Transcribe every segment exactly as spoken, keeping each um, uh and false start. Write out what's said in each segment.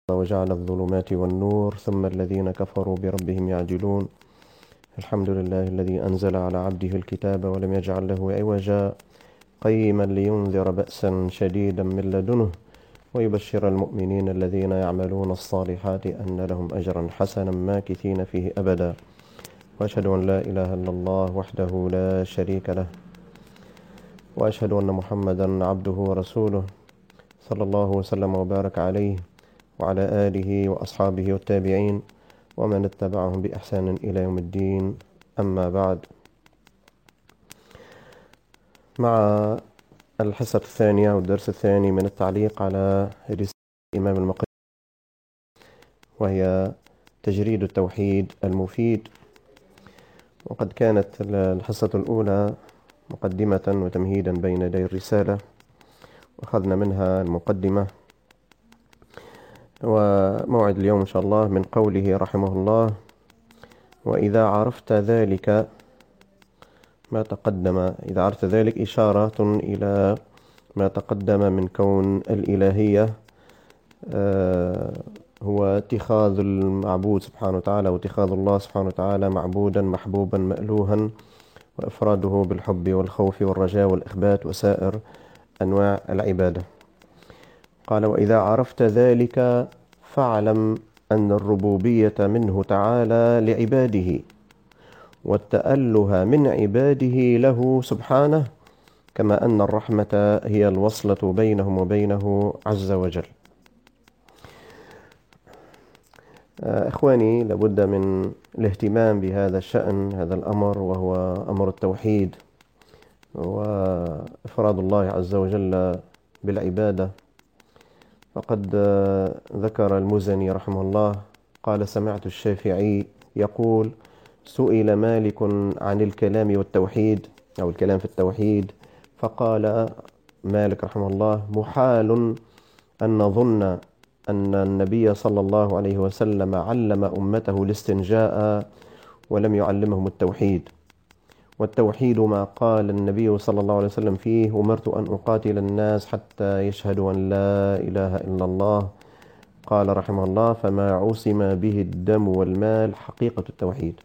وجعل الظلمات والنور ثم الذين كفروا بربهم يعدلون. الحمد لله الذي أنزل على عبده الكتاب ولم يجعل له عوجا قيما لينذر بأسا شديدا من لدنه ويبشر المؤمنين الذين يعملون الصالحات أن لهم أجرا حسنا ماكثين فيه أبدا. وأشهد أن لا إله إلا الله وحده لا شريك له، وأشهد أن محمدا عبده ورسوله صلى الله وسلم وبارك عليه وعلى آله وأصحابه والتابعين ومن اتبعهم بإحسان إلى يوم الدين. أما بعد، مع الحصة الثانية والدرس الثاني من التعليق على رسالة الإمام المقدسي، وهي تجريد التوحيد المفيد. وقد كانت الحصة الأولى مقدمة وتمهيدا بين يدي الرسالة، وأخذنا منها المقدمة. وموعد اليوم إن شاء الله من قوله رحمه الله: وإذا عرفت ذلك ما تقدم. إذا عرفت ذلك إشارة إلى ما تقدم من كون الإلهية هو اتخاذ المعبود سبحانه وتعالى واتخاذ الله سبحانه وتعالى معبودا محبوبا مألوها، وإفراده بالحب والخوف والرجاء والإخبات وسائر أنواع العبادة. قال: وإذا عرفت ذلك فاعلم أن الربوبية منه تعالى لعباده، والتأله من عباده له سبحانه، كما أن الرحمة هي الوصلة بينهم وبينه عز وجل. إخواني، لابد من الاهتمام بهذا الشأن، هذا الأمر، وهو أمر التوحيد وإفراد الله عز وجل بالعبادة. فقد ذكر المزني رحمه الله قال: سمعت الشافعي يقول: سئل مالك عن الكلام والتوحيد أو الكلام في التوحيد، فقال مالك رحمه الله: محال أن نظن أن النبي صلى الله عليه وسلم علم أمته الاستنجاء ولم يعلمهم التوحيد، والتوحيد ما قال النبي صلى الله عليه وسلم فيه: أمرت أن أقاتل الناس حتى يشهدوا أن لا إله إلا الله. قال رحمه الله: فما عصم به الدم والمال حقيقة التوحيد.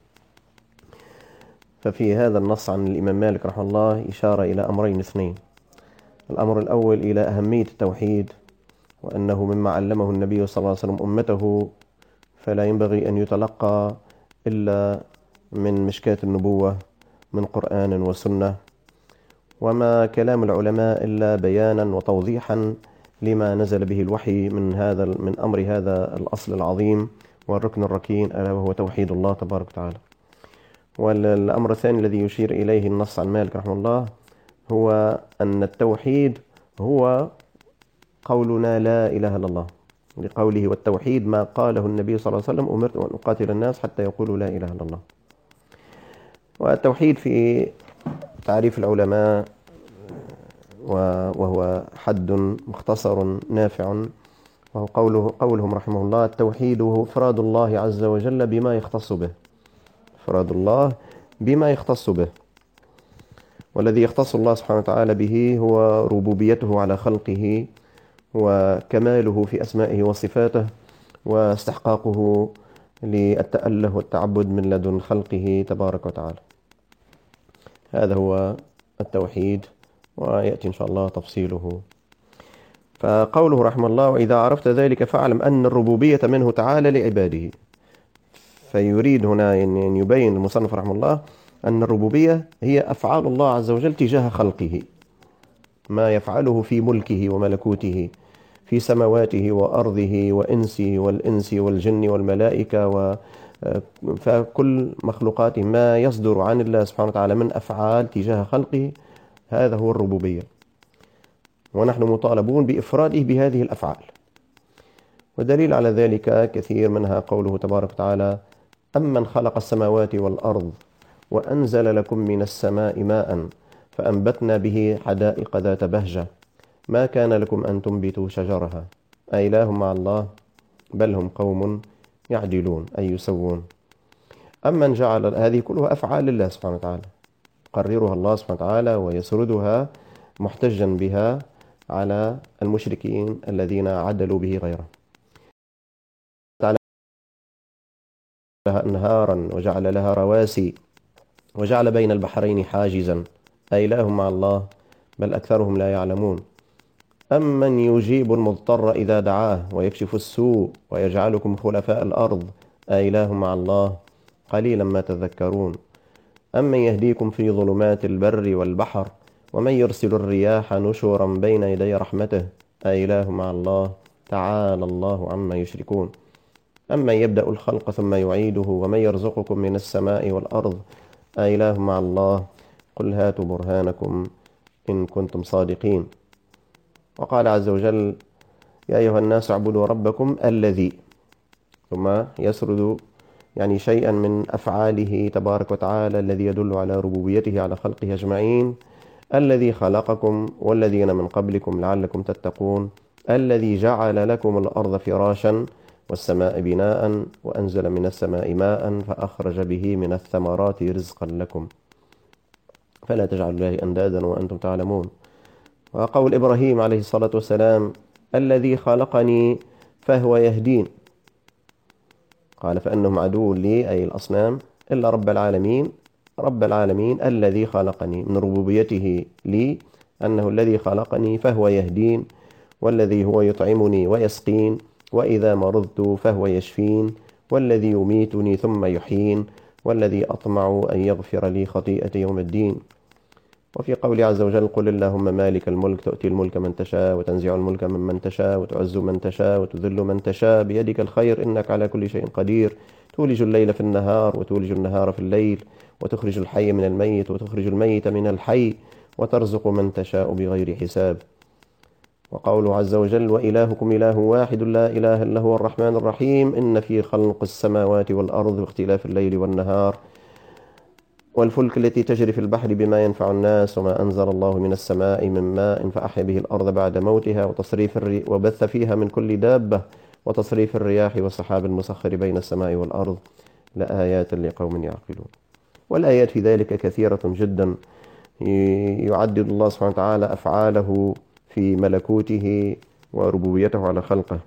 ففي هذا النص عن الإمام مالك رحمه الله إشارة إلى أمرين اثنين. الأمر الأول إلى أهمية التوحيد، وأنه مما علمه النبي صلى الله عليه وسلم أمته، فلا ينبغي أن يتلقى إلا من مشكاة النبوة من قرآن وسنة، وما كلام العلماء إلا بيانا وتوضيحا لما نزل به الوحي من هذا من أمر هذا الأصل العظيم والركن الركين، ألا وهو توحيد الله تبارك وتعالى. والأمر الثاني الذي يشير إليه النص عن مالك رحمه الله هو أن التوحيد هو قولنا لا إله إلا الله، لقوله: والتوحيد ما قاله النبي صلى الله عليه وسلم: أمرت أن أقاتل الناس حتى يقولوا لا إله إلا الله. والتوحيد في تعريف العلماء وهو حد مختصر نافع، وهو قوله قولهم رحمه الله: التوحيد هو إفراد الله عز وجل بما يختص به. إفراد الله بما يختص به، والذي يختص الله سبحانه وتعالى به هو ربوبيته على خلقه، وكماله في أسمائه وصفاته، واستحقاقه للتأله والتعبد من لدن خلقه تبارك وتعالى. هذا هو التوحيد، ويأتي إن شاء الله تفصيله. فقوله رحمه الله: وإذا عرفت ذلك فاعلم أن الربوبية منه تعالى لعباده. فيريد هنا أن يبين المصنف رحمه الله أن الربوبية هي أفعال الله عز وجل تجاه خلقه، ما يفعله في ملكه وملكوته في سماواته وأرضه وإنسه والإنس والجن والملائكة، و فكل مخلوقاته ما يصدر عن الله سبحانه وتعالى من أفعال تجاه خلقه، هذا هو الربوبية، ونحن مطالبون بإفراده بهذه الأفعال. ودليل على ذلك كثير، منها قوله تبارك وتعالى: أمن خلق السماوات والأرض وأنزل لكم من السماء ماء فأنبتنا به حدائق ذات بهجة ما كان لكم أن تنبتوا شجرها أإله مع الله بل هم قوم يعدلون، أي يسوون. أمن جعل، هذه كلها أفعال الله سبحانه وتعالى، يقررها الله سبحانه وتعالى ويسردها محتجا بها على المشركين الذين عدلوا به غيره. لها أنهارا وجعل لها رواسي وجعل بين البحرين حاجزا أإله مع الله بل أكثرهم لا يعلمون أمن يجيب المضطر إذا دعاه ويكشف السوء ويجعلكم خلفاء الأرض أإله مع الله قليلا ما تذكرون أمن يهديكم في ظلمات البر والبحر ومن يرسل الرياح نشورا بين يدي رحمته أإله مع الله تعالى الله عما يشركون أمن يبدأ الخلق ثم يعيده ومن يرزقكم من السماء والأرض أإله مع الله قل هاتوا برهانكم إن كنتم صادقين. وقال عز وجل يا أيها الناس اعبدوا ربكم الذي، ثم يسرد يعني شيئا من أفعاله تبارك وتعالى الذي يدل على ربوبيته على خلقه أجمعين. الذي خلقكم والذين من قبلكم لعلكم تتقون الذي جعل لكم الأرض فراشا والسماء بناء وأنزل من السماء ماء فأخرج به من الثمرات رزقا لكم فلا تجعلوا الله أندادا وأنتم تعلمون. وقول إبراهيم عليه الصلاة والسلام الذي خلقني فهو يهدين، قال فإنهم عدو لي أي الأصنام إلا رب العالمين. رب العالمين الذي خلقني، من ربوبيته لي أنه الذي خلقني فهو يهدين، والذي هو يطعمني ويسقين، وإذا مرضت فهو يشفين، والذي يميتني ثم يحيين، والذي أطمع أن يغفر لي خطيئة يوم الدين. وفي قول عز وجل قل اللهم مالك الملك تؤتي الملك من تشاء وتنزع الملك ممن تشاء وتعز من تشاء وتذل من تشاء بيدك الخير إنك على كل شيء قدير تولج الليل في النهار وتولج النهار في الليل وتخرج الحي من الميت وتخرج الميت من الحي وترزق من تشاء بغير حساب. وقوله عز وجل وإلهكم إله واحد لا إله إلا هو الرحمن الرحيم إن في خلق السماوات والأرض واختلاف الليل والنهار والفلك التي تجري في البحر بما ينفع الناس وما أنزل الله من السماء من ماء فأحيا به الأرض بعد موتها وتصريف الري وبث فيها من كل دابة وتصريف الرياح والسحاب المسخر بين السماء والأرض لآيات لقوم يعقلون. والآيات في ذلك كثيرة جدا، يعدد الله سبحانه وتعالى أفعاله في ملكوته وربوبيته على خلقه.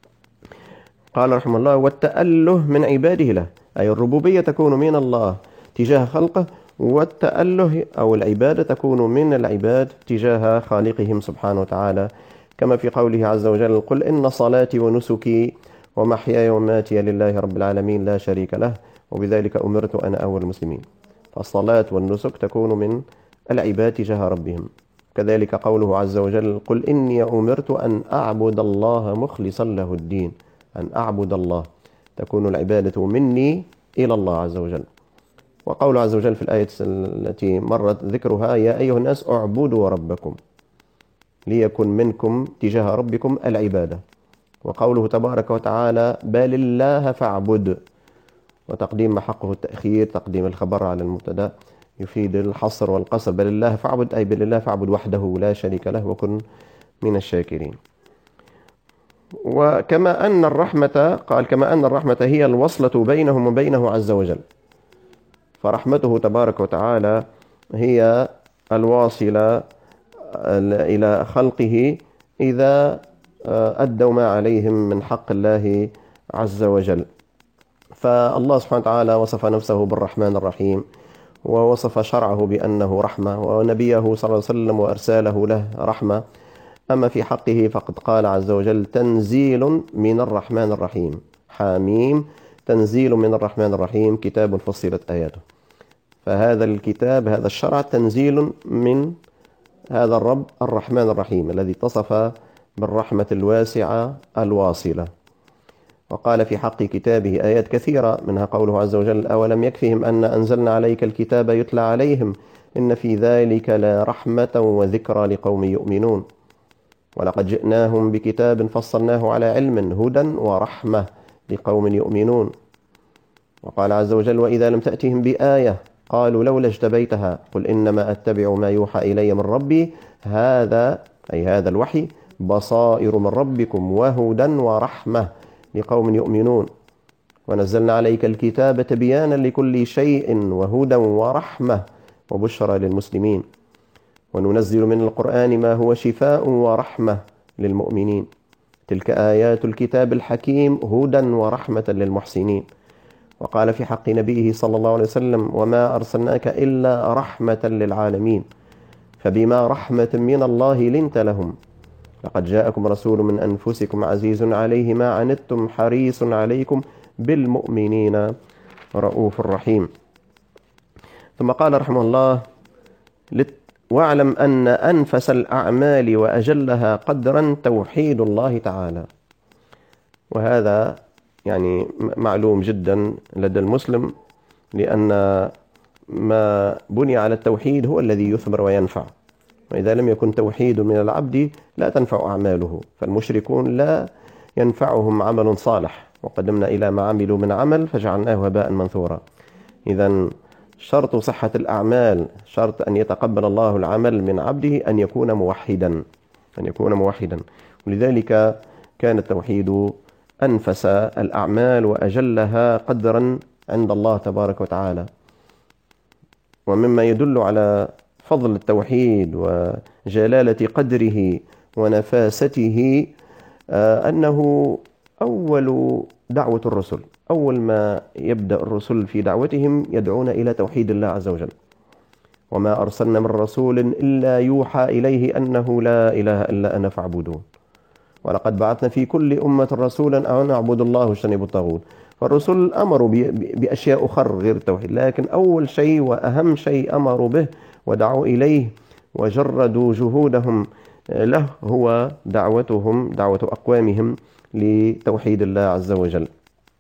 قال رحمه الله والتأله من عباده له، أي الربوبية تكون من الله تجاه خلقه، والتأله أو العبادة تكون من العباد تجاه خالقهم سبحانه وتعالى، كما في قوله عز وجل قل إن صلاتي ونسكي ومحياي ومماتي لله رب العالمين لا شريك له وبذلك أمرت أنا أول المسلمين. فالصلاة والنسك تكون من العباد تجاه ربهم. كذلك قوله عز وجل قل إني أمرت أن أعبد الله مخلصا له الدين، أن أعبد الله تكون العبادة مني إلى الله عز وجل. وقول عز وجل في الآية التي مرت ذكرها يا أيها الناس اعبدوا ربكم ليكن منكم تجاه ربكم العبادة. وقوله تبارك وتعالى بل الله فاعبد، وتقديم ما حقه التأخير تقديم الخبر على المبتدا يفيد الحصر والقصر، بل الله فاعبد أي بل الله فاعبد وحده لا شريك له وكن من الشاكرين. وكما أن الرحمة قال كما أن الرحمة هي الوصلة بينهم وبينه عز وجل، فرحمته تبارك وتعالى هي الواصلة إلى خلقه إذا أدوا ما عليهم من حق الله عز وجل. فالله سبحانه وتعالى وصف نفسه بالرحمن الرحيم، ووصف شرعه بأنه رحمة، ونبيه صلى الله عليه وسلم وأرساله له رحمة. أما في حقه فقد قال عز وجل تنزيل من الرحمن الرحيم، حاميم تنزيل من الرحمن الرحيم كتاب فصلت آياته. فهذا الكتاب هذا الشرع تنزيل من هذا الرب الرحمن الرحيم الذي اتصف بالرحمة الواسعة الواصلة. وقال في حق كتابه آيات كثيرة منها قوله عز وجل أولم يكفهم أن أنزلنا عليك الكتاب يتلى عليهم إن في ذلك لرحمة وذكرى لقوم يؤمنون ولقد جئناهم بكتاب فصلناه على علم هدى ورحمة لقوم يؤمنون. وقال عز وجل وإذا لم تأتهم بآية قالوا لولا اجتبيتها قل إنما أتبع ما يوحى إلي من ربي هذا أي هذا الوحي بصائر من ربكم وهدى ورحمة لقوم يؤمنون ونزلنا عليك الكتاب تبيانا لكل شيء وهدى ورحمة وبشرى للمسلمين وننزل من القرآن ما هو شفاء ورحمة للمؤمنين تلك آيات الكتاب الحكيم هدى ورحمة للمحسنين. وقال في حق نبيه صلى الله عليه وسلم: وما أرسلناك إلا رحمة للعالمين، فبما رحمة من الله لنت لهم، لقد جاءكم رسول من أنفسكم عزيز عليه ما عنتم حريص عليكم بالمؤمنين رؤوف رحيم. ثم قال رحمه الله: واعلم أن أنفس الأعمال وأجلها قدرا توحيد الله تعالى. وهذا يعني معلوم جدا لدى المسلم، لأن ما بني على التوحيد هو الذي يثمر وينفع، وإذا لم يكن توحيد من العبد لا تنفع أعماله، فالمشركون لا ينفعهم عمل صالح، وقدمنا إلى ما عملوا من عمل فجعلناه هباء منثورا. إذن شرط صحة الأعمال، شرط أن يتقبل الله العمل من عبده أن يكون موحدا، أن يكون موحدا. ولذلك كان التوحيد أنفس الأعمال وأجلها قدرا عند الله تبارك وتعالى. ومما يدل على فضل التوحيد وجلالة قدره ونفاسته أنه أول دعوة الرسل، أول ما يبدأ الرسل في دعوتهم يدعون إلى توحيد الله عز وجل. وما أرسلنا من رسول إلا يوحى إليه أنه لا إله إلا أنا فاعبدون، ولقد بعثنا في كل أمة رسولا أن اعبدوا الله واجتنبوا الطاغوت. فالرسل أمروا بأشياء أخرى غير التوحيد، لكن أول شيء وأهم شيء أمروا به ودعوا إليه وجردوا جهودهم له هو دعوتهم، دعوة أقوامهم لتوحيد الله عز وجل.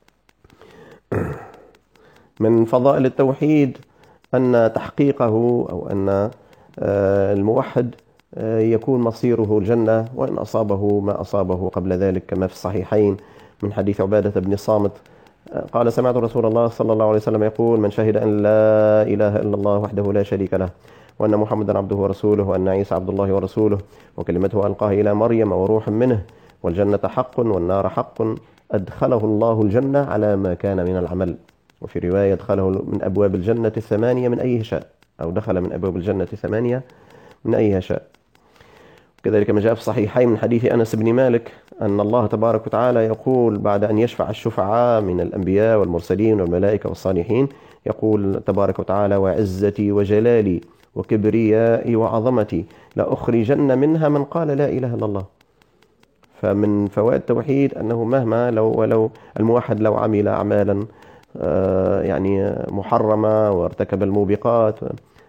من فضائل التوحيد أن تحقيقه أو أن الموحد يكون مصيره الجنة وإن أصابه ما أصابه قبل ذلك، كما في الصحيحين من حديث عبادة بن الصامت قال: سمعت رسول الله صلى الله عليه وسلم يقول: من شهد أن لا إله إلا الله وحده لا شريك له، وأن محمدا عبده ورسوله، وأن عيسى عبد الله ورسوله، وكلمته ألقاها إلى مريم وروح منه، والجنة حق والنار حق، أدخله الله الجنة على ما كان من العمل. وفي رواية: دخله من أبواب الجنة الثمانية من أيها شاء، أو دخل من أبواب الجنة الثمانية من أيها شاء. كذلك ما جاء في الصحيحين من حديث أنس بن مالك أن الله تبارك وتعالى يقول بعد أن يشفع الشفعاء من الأنبياء والمرسلين والملائكة والصالحين، يقول تبارك وتعالى: وعزتي وجلالي وكبريائي وعظمتي لأخرجن منها من قال لا إله إلا الله. فمن فوائد التوحيد أنه مهما لو ولو الموحد لو عمل أعمالا يعني محرمة وارتكب الموبقات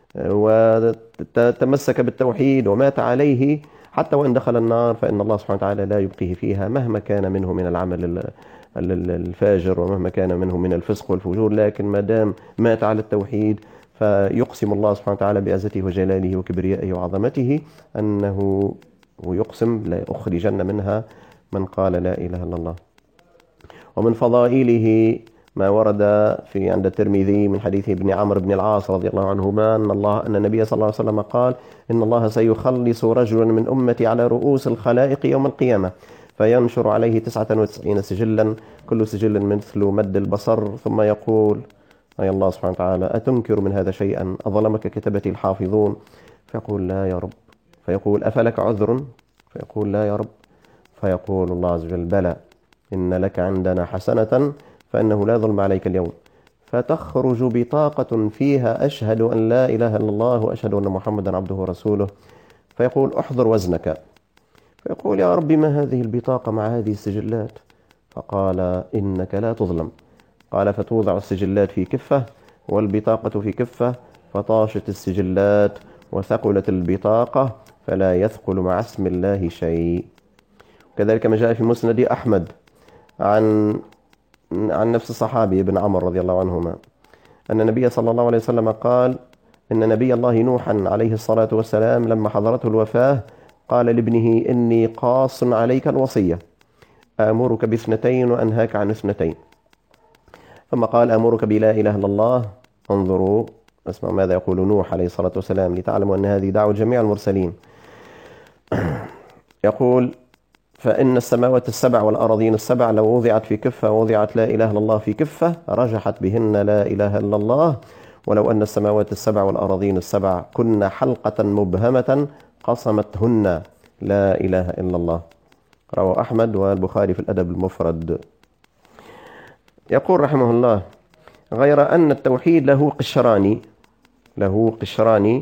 وتمسك بالتوحيد ومات عليه، حتى وإن دخل النار فإن الله سبحانه وتعالى لا يبقيه فيها مهما كان منه من العمل الفاجر ومهما كان منه من الفسق والفجور، لكن ما دام مات على التوحيد فيقسم الله سبحانه وتعالى بعزته وجلاله وكبريائه وعظمته أنه ويقسم لا أخرجن منها من قال لا إله إلا الله. ومن فضائله ما ورد في عند الترمذي من حديث ابن عمرو بن العاص رضي الله عنهما أن الله أن النبي صلى الله عليه وسلم قال: إن الله سيخلص رجلا من أمتي على رؤوس الخلائق يوم القيامة، فينشر عليه تسعة وتسعين سجلا، كل سجل مثل مد البصر، ثم يقول: أي الله سبحانه وتعالى أتنكر من هذا شيئا؟ أظلمك كتبتي الحافظون؟ فيقول: لا يا رب. فيقول: أفلك عذر؟ فيقول: لا يا رب. فيقول الله عز وجل: بلى، إن لك عندنا حسنة فإنه لا ظلم عليك اليوم. فتخرج بطاقة فيها: أشهد أن لا إله إلا الله وأشهد أن محمدا عبده ورسوله. فيقول: احضر وزنك. فيقول: يا رب ما هذه البطاقة مع هذه السجلات؟ فقال: إنك لا تظلم. قال: فتوضع السجلات في كفة والبطاقة في كفة، فطاشت السجلات وثقلت البطاقة فلا يثقل مع اسم الله شيء. كذلك ما جاء في مسند أحمد عن عن نفس الصحابي ابن عمر رضي الله عنهما أن النبي صلى الله عليه وسلم قال: إن نبي الله نوحا عليه الصلاة والسلام لما حضرته الوفاة قال لابنه: إني قاص عليك الوصية، آمرك باثنتين وأنهاك عن اثنتين. ثم قال: آمرك بلا إله إلا الله. انظروا اسمعوا ماذا يقول نوح عليه الصلاة والسلام لتعلموا أن هذه دعوة جميع المرسلين. يقول: فإن السماوات السبع والأراضين السبع لو وضعت في كفة ووضعت لا إله إلا الله في كفة رجحت بهن لا إله إلا الله، ولو أن السماوات السبع والأراضين السبع كن حلقة مبهمة قصمتهن لا إله إلا الله. رواه أحمد والبخاري في الأدب المفرد. يقول رحمه الله: غير أن التوحيد له قشران له قشران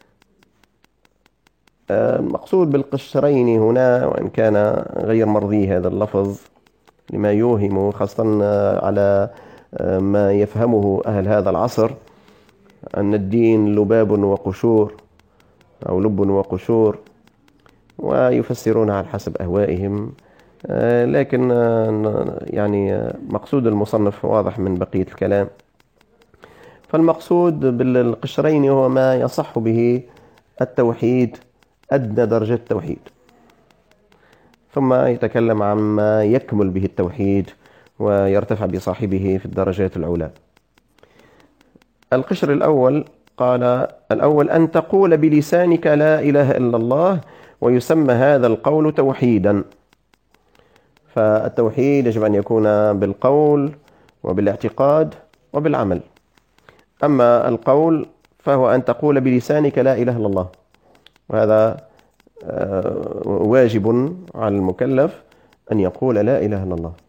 المقصود بالقشرين هنا، وإن كان غير مرضي هذا اللفظ لما يوهم، خاصة على ما يفهمه أهل هذا العصر أن الدين لباب وقشور أو لب وقشور، ويفسرونها على حسب أهوائهم. لكن يعني مقصود المصنف واضح من بقية الكلام. فالمقصود بالقشرين هو ما يصح به التوحيد أدنى درجة التوحيد، ثم يتكلم عما يكمل به التوحيد ويرتفع بصاحبه في الدرجات العلى. القشر الأول قال: الأول أن تقول بلسانك لا إله إلا الله، ويسمى هذا القول توحيدا. فالتوحيد يجب أن يكون بالقول وبالاعتقاد وبالعمل. أما القول فهو أن تقول بلسانك لا إله إلا الله، وهذا واجب على المكلف أن يقول لا إله إلا الله،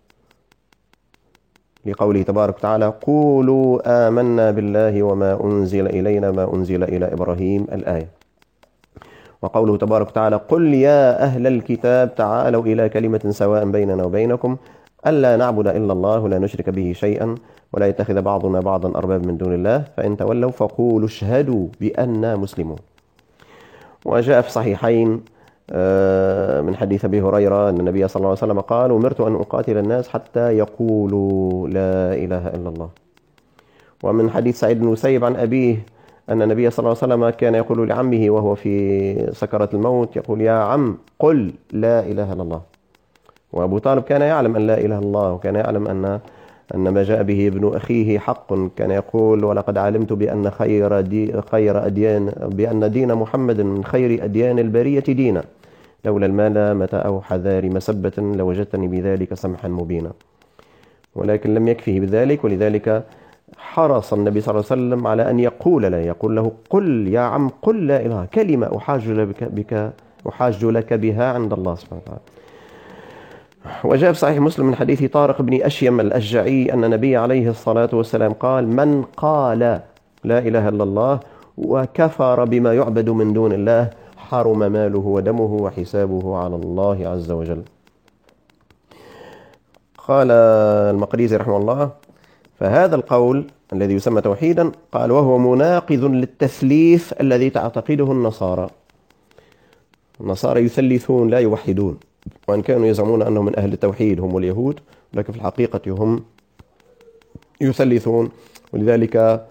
لقوله تبارك وتعالى: قولوا آمنا بالله وما أنزل إلينا ما أنزل إلى إبراهيم، الآية. وقوله تبارك وتعالى: قل يا أهل الكتاب تعالوا إلى كلمة سواء بيننا وبينكم ألا نعبد إلا الله ولا نشرك به شيئا ولا يتخذ بعضنا بعضا أرباب من دون الله فإن تولوا فقولوا اشهدوا بأننا مسلمون. وجاء في صحيحين من حديث أبي هريرة أن النبي صلى الله عليه وسلم قال: أمرت أن أقاتل الناس حتى يقولوا لا إله إلا الله. ومن حديث سعيد بن المسيب عن أبيه أن النبي صلى الله عليه وسلم كان يقول لعمه وهو في سكرة الموت، يقول: يا عم قل لا إله إلا الله. وأبو طالب كان يعلم أن لا إله إلا الله، وكان يعلم أن أن ما جاء به ابن أخيه حق. كان يقول: ولقد علمت بأن خير دي خير أديان بأن دين محمد من خير أديان البرية دينا، لولا الملامة أو حذار مسبة لوجدتني بذلك سمحا مبينا. ولكن لم يكفه بذلك، ولذلك حرص النبي صلى الله عليه وسلم على أن يقول لا يقول له: قل يا عم قل لا إله، كلمة أحاج لك, بك أحاج لك بها عند الله سبحانه وتعالى. وجاء في صحيح مسلم من حديث طارق بن أشيم الأشجعي أن النبي عليه الصلاة والسلام قال: من قال لا إله إلا الله وكفر بما يعبد من دون الله حرم ماله ودمه وحسابه على الله عز وجل. قال المقريزي رحمه الله: فهذا القول الذي يسمى توحيدا قال وهو مناقض للتثليث الذي تعتقده النصارى. النصارى يثلثون لا يوحدون، وأن كانوا يزعمون أنهم من أهل التوحيد هم اليهود، لكن في الحقيقة هم يثلثون. ولذلك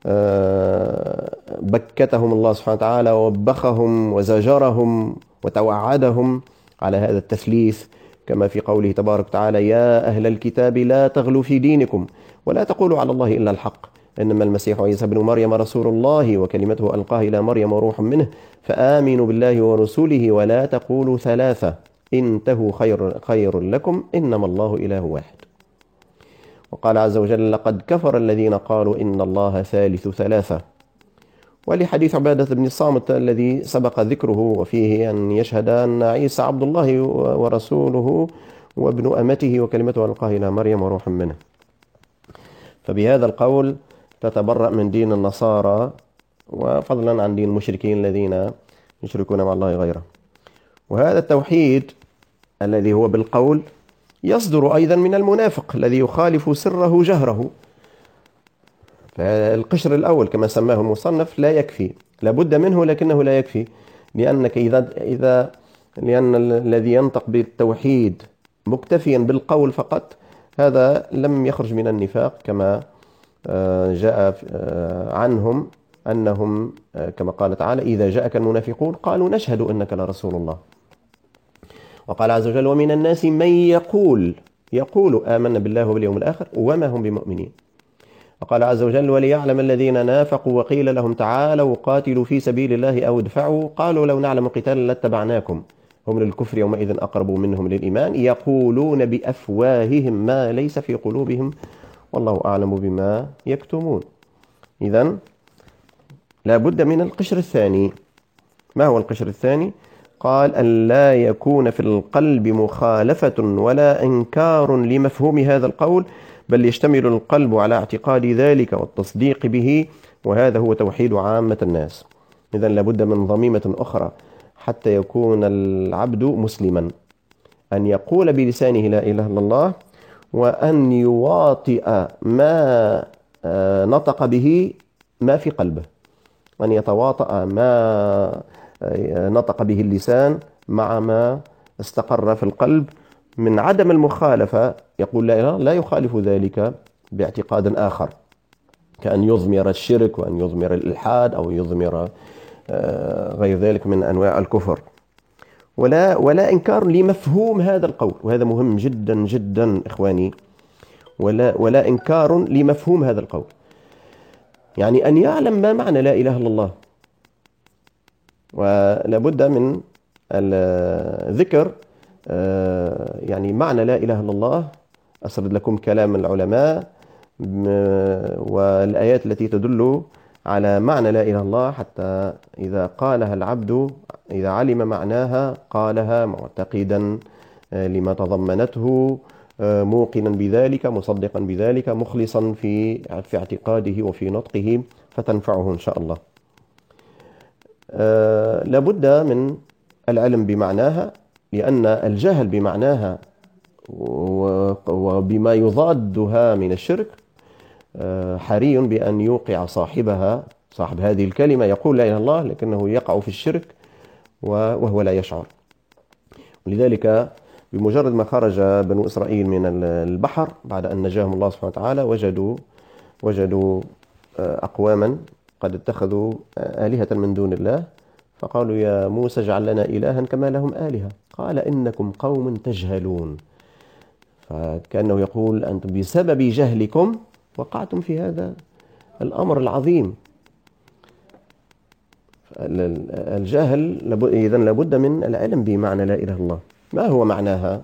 بكتهم الله سبحانه وتعالى ووبخهم وزجرهم وتوعدهم على هذا التثليث، كما في قوله تبارك وتعالى: يا أهل الكتاب لا تغلوا في دينكم ولا تقولوا على الله إلا الحق إنما المسيح عيسى بن مريم رسول الله وكلمته ألقاها إلى مريم وروح منه فآمنوا بالله ورسوله ولا تقولوا ثلاثة انتهوا خير, خير لكم إنما الله إله واحد. وقال عز وجل: لقد كفر الذين قالوا إن الله ثالث ثلاثة. ولحديث عبادة بن الصامت الذي سبق ذكره وفيه أن يشهد أن عيسى عبد الله ورسوله وابن أمته وكلمته ألقاها إلى مريم وروح منه. فبهذا القول تتبرأ من دين النصارى، وفضلا عن دين المشركين الذين يشركون مع الله غيره. وهذا التوحيد الذي هو بالقول يصدر أيضا من المنافق الذي يخالف سره جهره. فالقشر الأول كما سماه المصنف لا يكفي، لابد منه لكنه لا يكفي، لأنك إذا إذا لأن الذي ينطق بالتوحيد مكتفيا بالقول فقط هذا لم يخرج من النفاق، كما جاء عنهم أنهم كما قال تعالى: إذا جاءك المنافقون قالوا نشهد أنك لرسول الله. وقال عز وجل: ومن الناس من يقول يقول آمنا بالله وباليوم الآخر وما هم بمؤمنين. وقال عز وجل: وليعلم الذين نافقوا وقيل لهم تعالوا قاتلوا في سبيل الله أو ادفعوا قالوا لو نعلم قتالا لاتبعناكم هم للكفر يومئذ أقرب منهم للإيمان يقولون بأفواههم ما ليس في قلوبهم والله أعلم بما يكتمون. إذن لا بد من القشر الثاني. ما هو القشر الثاني؟ قال أن لا يكون في القلب مخالفة ولا إنكار لمفهوم هذا القول، بل يشتمل القلب على اعتقاد ذلك والتصديق به، وهذا هو توحيد عامة الناس. إذن لابد من ضميمة أخرى حتى يكون العبد مسلما، أن يقول بلسانه لا إله إلا الله، وأن يواطئ ما نطق به ما في قلبه، أن يتواطأ ما نطق به اللسان مع ما استقر في القلب من عدم المخالفة. يقول لا إله، لا يخالف ذلك باعتقاد آخر، كأن يضمر الشرك وأن يضمر الإلحاد أو يضمر غير ذلك من أنواع الكفر. ولا ولا إنكار لمفهوم هذا القول، وهذا مهم جدا جدا إخواني. ولا ولا إنكار لمفهوم هذا القول، يعني أن يعلم ما معنى لا إله إلا الله. ولا بد من الذكر يعني معنى لا إله إلا الله. أسرد لكم كلام العلماء والآيات التي تدل على معنى لا إله إلا الله، حتى إذا قالها العبد، إذا علم معناها قالها معتقدا لما تضمنته، موقنا بذلك، مصدقا بذلك، مخلصا في في اعتقاده وفي نطقه، فتنفعه إن شاء الله. أه لابد من العلم بمعناها، لأن الجهل بمعناها وبما يضادها من الشرك أه حري بأن يوقع صاحبها، صاحب هذه الكلمة يقول لا إله إلا الله لكنه يقع في الشرك وهو لا يشعر. ولذلك بمجرد ما خرج بنو إسرائيل من البحر بعد أن نجاهم الله سبحانه وتعالى، وجدوا وجدوا أقواما قد اتخذوا آلهة من دون الله، فقالوا يا موسى اجعل لنا إلها كما لهم آلهة، قال إنكم قوم تجهلون. فكأنه يقول أنتم بسبب جهلكم وقعتم في هذا الأمر العظيم. الجهل إذن لابد من العلم بمعنى لا إله إلا الله. ما هو معناها؟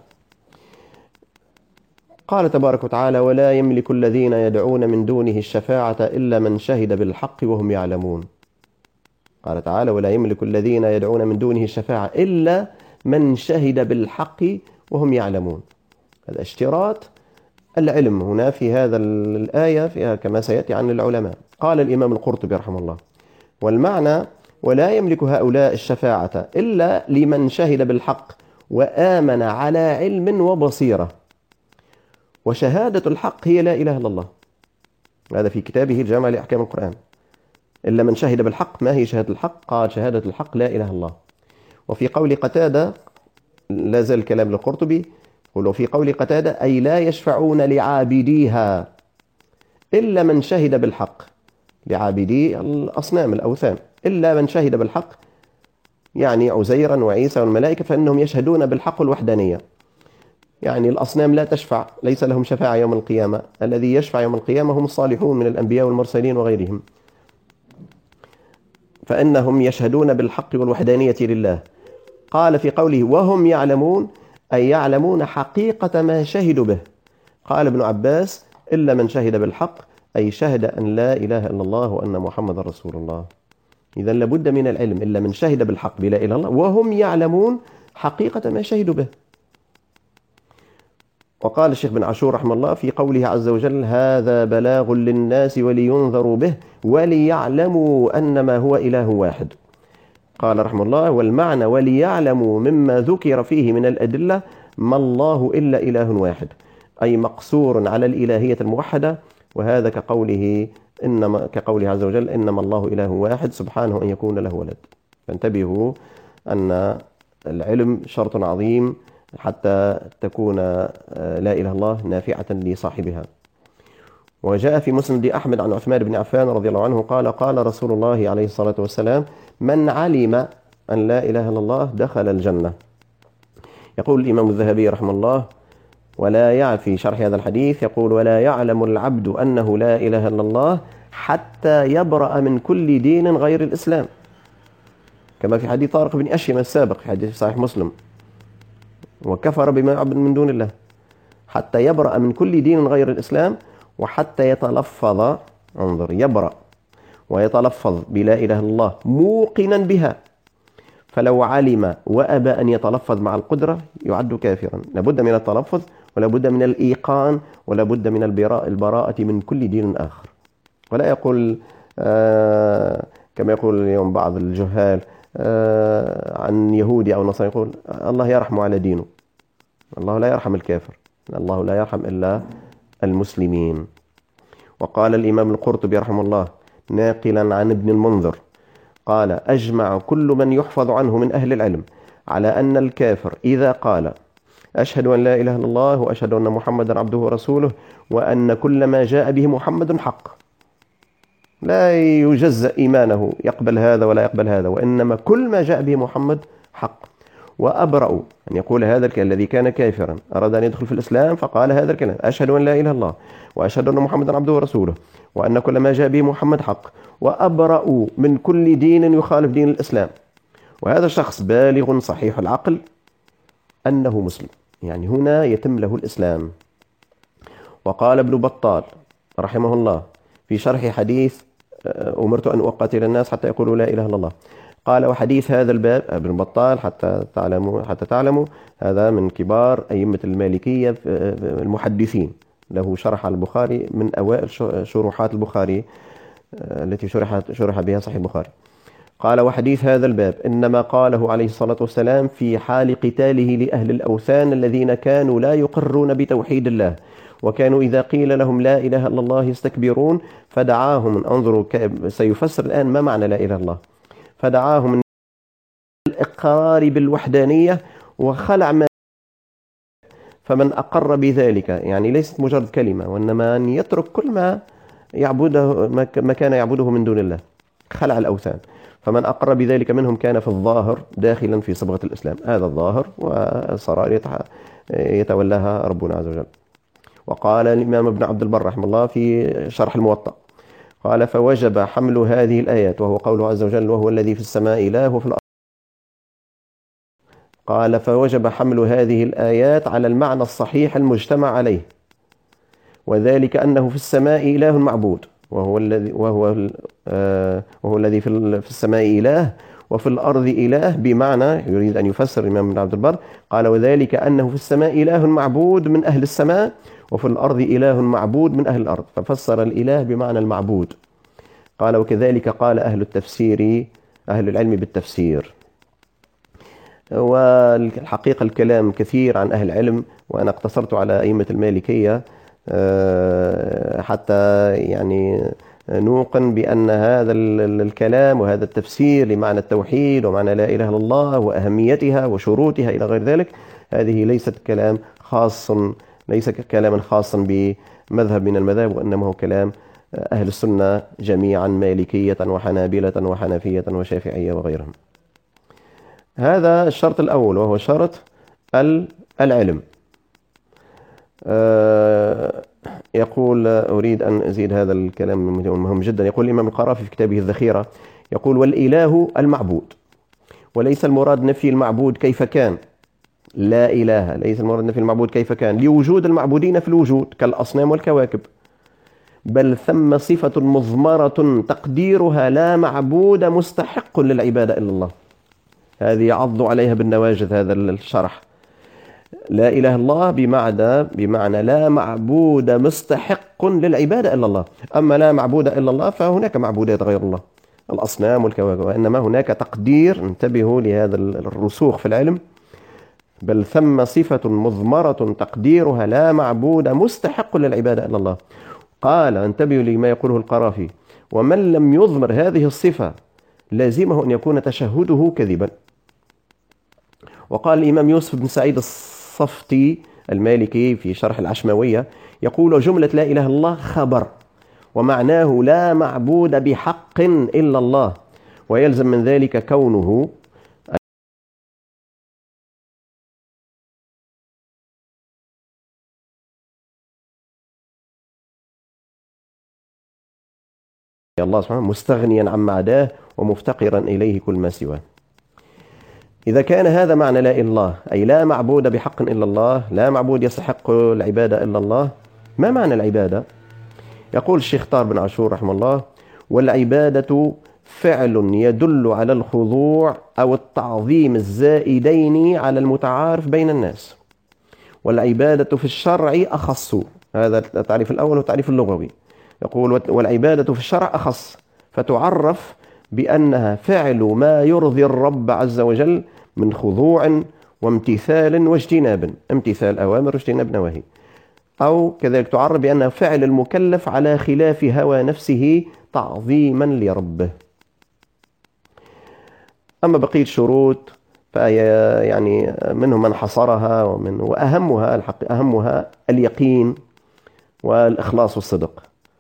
قال تبارك وتعالى ولا يملك الذين يدعون من دونه الشفاعة إلا من شهد بالحق وهم يعلمون. قال تعالى ولا يملك الذين يدعون من دونه الشفاعة إلا من شهد بالحق وهم يعلمون. هذا اشتراط العلم هنا في هذا الآية فيها كما سيأتي عن العلماء. قال الإمام القرطبي رحمه الله والمعنى ولا يملك هؤلاء الشفاعة إلا لمن شهد بالحق وآمن على علم وبصيرة، وشهادة الحق هي لا إله إلا الله. هذا في كتابه الجامع لأحكام القرآن. إلا من شهد بالحق. ما هي شهادة الحق؟ قال شهادة الحق لا إله إلا الله. وفي قول قتادة لا زال الكلام للقرطبي، ولو في قول قتادة أي لا يشفعون لعابديها إلا من شهد بالحق، لعابدي الأصنام الأوثان، إلا من شهد بالحق، يعني عزيرا وعيسى والملائكة فإنهم يشهدون بالحق والوحدانية. يعني الأصنام لا تشفع، ليس لهم شفاعة يوم القيامة. الذي يشفع يوم القيامة هم الصالحون من الأنبياء والمرسلين وغيرهم، فإنهم يشهدون بالحق والوحدانية لله. قال في قوله وهم يعلمون أي يعلمون حقيقة ما شهدوا به. قال ابن عباس إلا من شهد بالحق أي شهد أن لا إله إلا الله وأن محمد رسول الله. إذا لابد من العلم. إلا من شهد بالحق بلا إله إلا الله وهم يعلمون حقيقة ما شهدوا به. وقال الشيخ بن عاشور رحمه الله في قوله عز وجل هذا بلاغ للناس ولينذروا به وليعلموا أنما هو إله واحد. قال رحمه الله والمعنى وليعلموا مما ذكر فيه من الأدلة ما الله إلا إله واحد، أي مقصور على الإلهية الموحدة. وهذا كقوله إنما كقوله عز وجل إنما الله إله واحد سبحانه أن يكون له ولد. فانتبهوا أن العلم شرط عظيم حتى تكون لا إله إلا الله نافعة لصاحبها. وجاء في مسند أحمد عن عثمان بن عفان رضي الله عنه قال قال رسول الله عليه الصلاة والسلام من علم أن لا إله إلا الله دخل الجنة. يقول الإمام الذهبي رحمه الله ولا يعفي شرح هذا الحديث، يقول ولا يعلم العبد أنه لا إله إلا الله حتى يبرأ من كل دين غير الإسلام، كما في حديث طارق بن أشيم السابق في حديث صحيح مسلم، وكفر بما يعبد من دون الله، حتى يبرأ من كل دين غير الإسلام، وحتى يتلفظ، انظر يبرأ ويتلفظ بلا إله إلا الله موقنا بها. فلو علم وأبى أن يتلفظ مع القدرة يعد كافرا. لابد من التلفظ، ولابد من الإيقان، ولابد من البراءة البراءة من كل دين آخر. ولا يقول آه كما يقول اليوم بعض الجهال آه عن يهودي أو نصراني، يقول الله يرحم على دينه. الله لا يرحم الكافر، الله لا يرحم إلا المسلمين. وقال الإمام القرطبي رحمه الله ناقلا عن ابن المنذر قال: أجمع كل من يحفظ عنه من أهل العلم على أن الكافر إذا قال أشهد أن لا إله إلا الله وأشهد أن محمدا عبده ورسوله وأن كل ما جاء به محمد حق، لا يجزأ إيمانه يقبل هذا ولا يقبل هذا، وإنما كل ما جاء به محمد حق. وأبرأ أن يقول هذا الكلام الذي كان كافرا أراد أن يدخل في الإسلام فقال هذا الكلام: أشهد أن لا إله إلا الله وأشهد أن محمدا عبده ورسوله وأن كل ما جاء به محمد حق، وأبرأ من كل دين يخالف دين الإسلام. وهذا شخص بالغ صحيح العقل أنه مسلم، يعني هنا يتم له الإسلام. وقال ابن بطال رحمه الله في شرح حديث أمرت أن أقاتل الناس حتى يقولوا لا إله إلا الله، قال: وحديث هذا الباب ابن بطال حتى تعلموا حتى تعلموا هذا من كبار أئمة المالكية المحدثين، له شرح على البخاري من أوائل شروحات البخاري التي شرحت شرح بها صحيح البخاري. قال: وحديث هذا الباب إنما قاله عليه الصلاة والسلام في حال قتاله لأهل الأوثان الذين كانوا لا يقرون بتوحيد الله، وكانوا إذا قيل لهم لا إله إلا الله يستكبرون، فدعاهم، انظروا سيفسر الآن ما معنى لا إله إلا الله، فدعاهم الإقرار بالوحدانية وخلع ما، فمن أقر بذلك يعني ليست مجرد كلمة، وإنما أن يترك كل ما يعبده ما كان يعبده من دون الله، خلع الأوثان. فمن أقر بذلك منهم كان في الظاهر داخلا في صبغة الإسلام، هذا الظاهر، والسرائر يتولاها ربنا عز وجل. وقال الإمام ابن عبد البر رحمه الله في شرح الموطأ قال: فوجب حمل هذه الآيات، وهو قوله عز وجل: وهو الذي في السماء إله وفي الأرض. قال: فوجب حمل هذه الآيات على المعنى الصحيح المجتمع عليه، وذلك أنه في السماء إله معبود، وهو الذي وهو آه وهو الذي في في السماء إله وفي الأرض إله، بمعنى يريد أن يفسر الإمام ابن عبد البر قال: وذلك أنه في السماء إله معبود من أهل السماء، وفي الأرض إله معبود من أهل الأرض، ففسر الإله بمعنى المعبود. قال: وكذلك قال أهل التفسير، أهل العلم بالتفسير. والحقيقة الكلام كثير عن أهل العلم، وأنا اقتصرت على أئمة المالكية حتى يعني نوقن بأن هذا الكلام وهذا التفسير لمعنى التوحيد ومعنى لا إله إلا الله وأهميتها وشروطها إلى غير ذلك، هذه ليست كلام خاص ليس كلاما خاصا بمذهب من المذاهب، وإنما هو كلام أهل السنة جميعا، مالكية وحنابلة وحنفية وشافعية وغيرهم. هذا الشرط الأول، وهو شرط العلم. يقول أريد أن أزيد هذا الكلام مهم جدا. يقول الإمام القرافي في كتابه الذخيرة يقول: والإله المعبود، وليس المراد نفي المعبود كيف كان، لا إله، ليس المراد نفي المعبود كيف كان لوجود المعبودين في الوجود كالأصنام والكواكب، بل ثم صفة مضمرة تقديرها لا معبود مستحق للعبادة إلا الله. هذه يعض عليها بالنواجذ هذا الشرح. لا إله إلا الله بمعنى بمعنى لا معبود مستحق للعبادة إلا الله. أما لا معبود إلا الله فهناك معبودات غير الله، الأصنام والكواكب، وإنما هناك تقدير، انتبهوا لهذا الرسوخ في العلم، بل ثم صفة مضمرة تقديرها لا معبود مستحق للعبادة إلا الله. قال: انتبهوا لما يقوله القرافي: ومن لم يضمر هذه الصفة لازمه أن يكون تشهده كذبا. وقال الإمام يوسف بن سعيد الصفتي المالكي في شرح العشماوية يقول: جملة لا إله إلا الله خبر، ومعناه لا معبود بحق إلا الله، ويلزم من ذلك كونه الله سبحانه مستغنيا عما عداه ومفتقرا إليه كل ما سواه. إذا كان هذا معنى لا إله إلا الله، أي لا معبود بحق إلا الله، لا معبود يستحق العبادة إلا الله، ما معنى العبادة؟ يقول الشيخ طار بن عاشور رحمه الله: والعبادة فعل يدل على الخضوع أو التعظيم الزائدين على المتعارف بين الناس. والعبادة في الشرع أخص، هذا التعريف الأول والتعريف اللغوي. يقول والعبادة في الشرع أخص، فتعرف بأنها فعل ما يرضي الرب عز وجل من خضوع وامتثال واجتناب، امتثال أوامر واجتناب نواهي. أو كذلك تعرف بأنها فعل المكلف على خلاف هوى نفسه تعظيما لربه. أما بقية الشروط فهي يعني منهم من حصرها، ومن وأهمها الحق أهمها اليقين والإخلاص والصدق،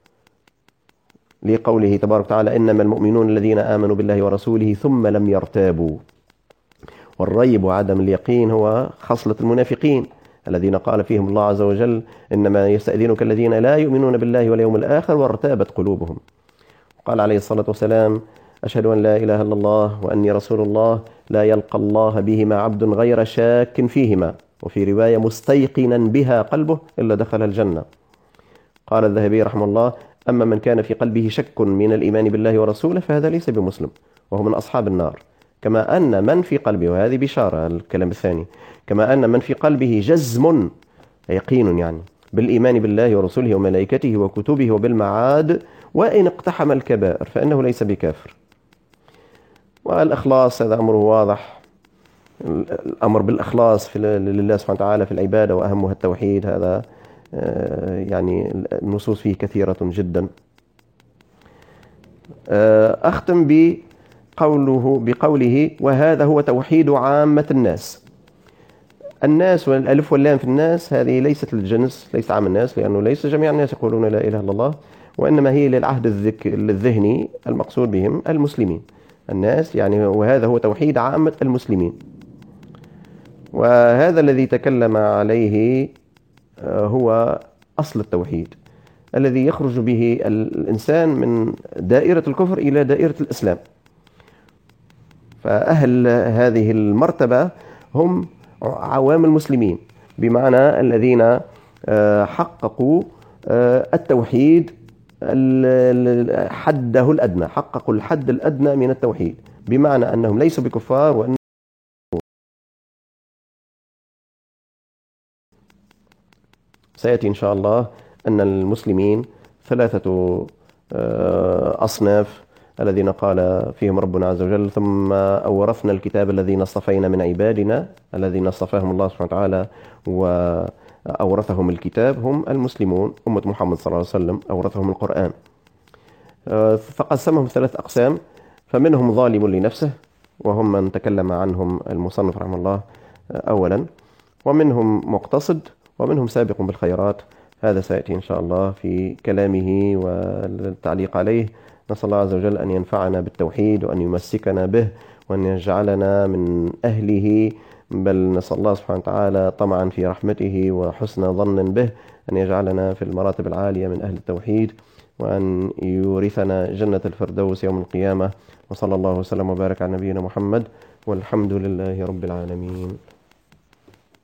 لقوله تبارك وتعالى إنما المؤمنون الذين آمنوا بالله ورسوله ثم لم يرتابوا. والريب وعدم اليقين هو خصلة المنافقين الذين قال فيهم الله عز وجل إنما يستأذنك الذين لا يؤمنون بالله واليوم الآخر وارتابت قلوبهم. قال عليه الصلاة والسلام أشهد أن لا إله إلا الله وأني رسول الله لا يلقى الله بهما عبد غير شاك فيهما، وفي رواية مستيقنا بها قلبه إلا دخل الجنة. قال الذهبي رحمه الله أما من كان في قلبه شك من الإيمان بالله ورسوله فهذا ليس بمسلم وهو من أصحاب النار. كما أن من في قلبه، وهذه بشارة الكلام الثاني، كما أن من في قلبه جزم يقين يعني بالإيمان بالله ورسوله وملائكته وكتبه وبالمعاد وإن اقتحم الكبائر فإنه ليس بكافر. والإخلاص هذا أمره واضح، الأمر بالإخلاص في لله سبحانه وتعالى في العبادة وأهمها التوحيد، هذا يعني النصوص فيه كثيرة جدا. أختم بقوله بقوله وهذا هو توحيد عامة الناس. الناس والألف واللام في الناس هذه ليست للجنس، ليست عام الناس، لأنه ليس جميع الناس يقولون لا إله إلا الله، وإنما هي للعهد الذهني المقصود بهم المسلمين الناس يعني، وهذا هو توحيد عامة المسلمين. وهذا الذي تكلم عليه هو أصل التوحيد الذي يخرج به الإنسان من دائرة الكفر إلى دائرة الإسلام. فأهل هذه المرتبة هم عوام المسلمين، بمعنى الذين حققوا التوحيد حده الأدنى، حققوا الحد الأدنى من التوحيد، بمعنى أنهم ليسوا بكفار. وأن سيأتي إن شاء الله أن المسلمين ثلاثة أصناف الذين قال فيهم ربنا عز وجل ثم أورثنا الكتاب الذين اصطفينا من عبادنا، الذين اصطفاهم الله سبحانه وتعالى وأورثهم الكتاب هم المسلمون، أمة محمد صلى الله عليه وسلم أورثهم القرآن. فقسمهم ثلاث أقسام، فمنهم ظالم لنفسه وهم من تكلم عنهم المصنف رحمه الله أولا، ومنهم مقتصد، ومنهم سابق بالخيرات. هذا سيأتي إن شاء الله في كلامه والتعليق عليه. نسأل الله عز وجل أن ينفعنا بالتوحيد وأن يمسكنا به وأن يجعلنا من أهله، بل نسأل الله سبحانه وتعالى طمعا في رحمته وحسن ظن به أن يجعلنا في المراتب العالية من أهل التوحيد، وأن يورثنا جنة الفردوس يوم القيامة. وصلى الله وسلم وبارك على نبينا محمد، والحمد لله رب العالمين.